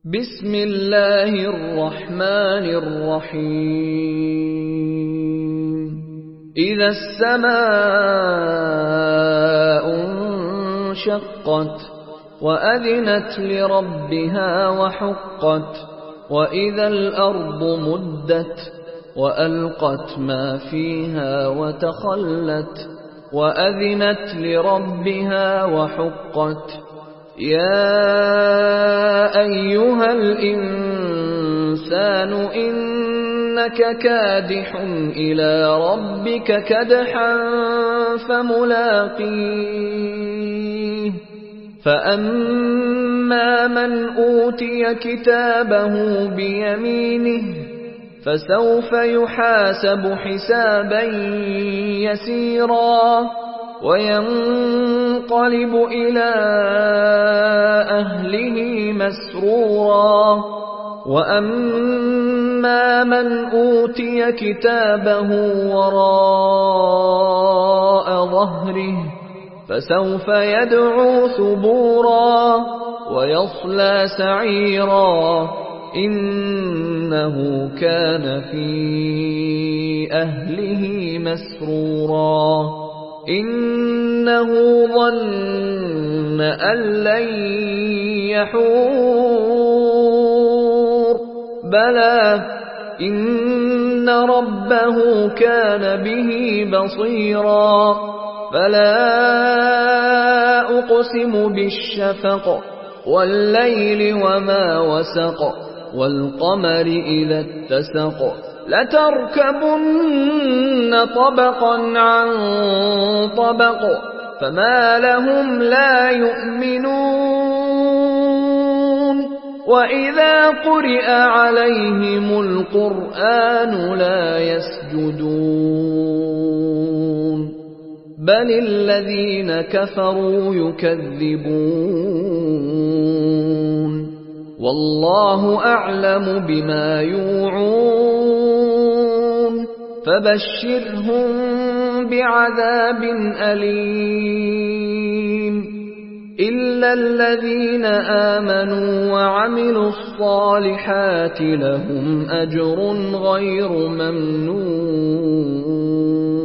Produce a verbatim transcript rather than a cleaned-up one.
بسم الله الرحمن الرحيم إذا السماء انشقت وأذنت لربها وحقت وإذا الأرض مدت وألقت ما فيها وتخلت وأذنت لربها وحقت يا أيها الإنسان إنك كادح إلى ربك كدحا فملاقيه فأما من أوتي كتابه بيمينه فسوف يحاسب حسابا يسيرا وينقلب إلى أهله مسرورا وأما من أوتي كتابه وراء ظهره فسوف يدعو ثبورا ويصلى سعيرا إنه كان في أهله مسرورا إنه ظن أن لن يحور بلى إن ربه كان به بصيرا فلا أقسم بالشفق والليل وما وسق والقمر إذا اتسق لتركبن طبقا عن طبق فما لهم لا يؤمنون وإذا قرئ عليهم القرآن لا يسجدون بل الذين كفروا يكذبون والله أعلم بما يوعون فبشرهم بعذاب أليم إلا الذين آمنوا وعملوا الصالحات لهم أجر غير ممنون.